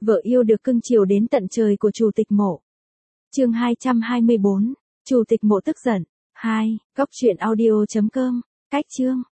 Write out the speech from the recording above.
Vợ yêu được cưng chiều đến tận trời của Chủ tịch Mộ. Chương 224. Chủ tịch Mộ tức giận. 2. Góc truyện audio.com. Cách chương.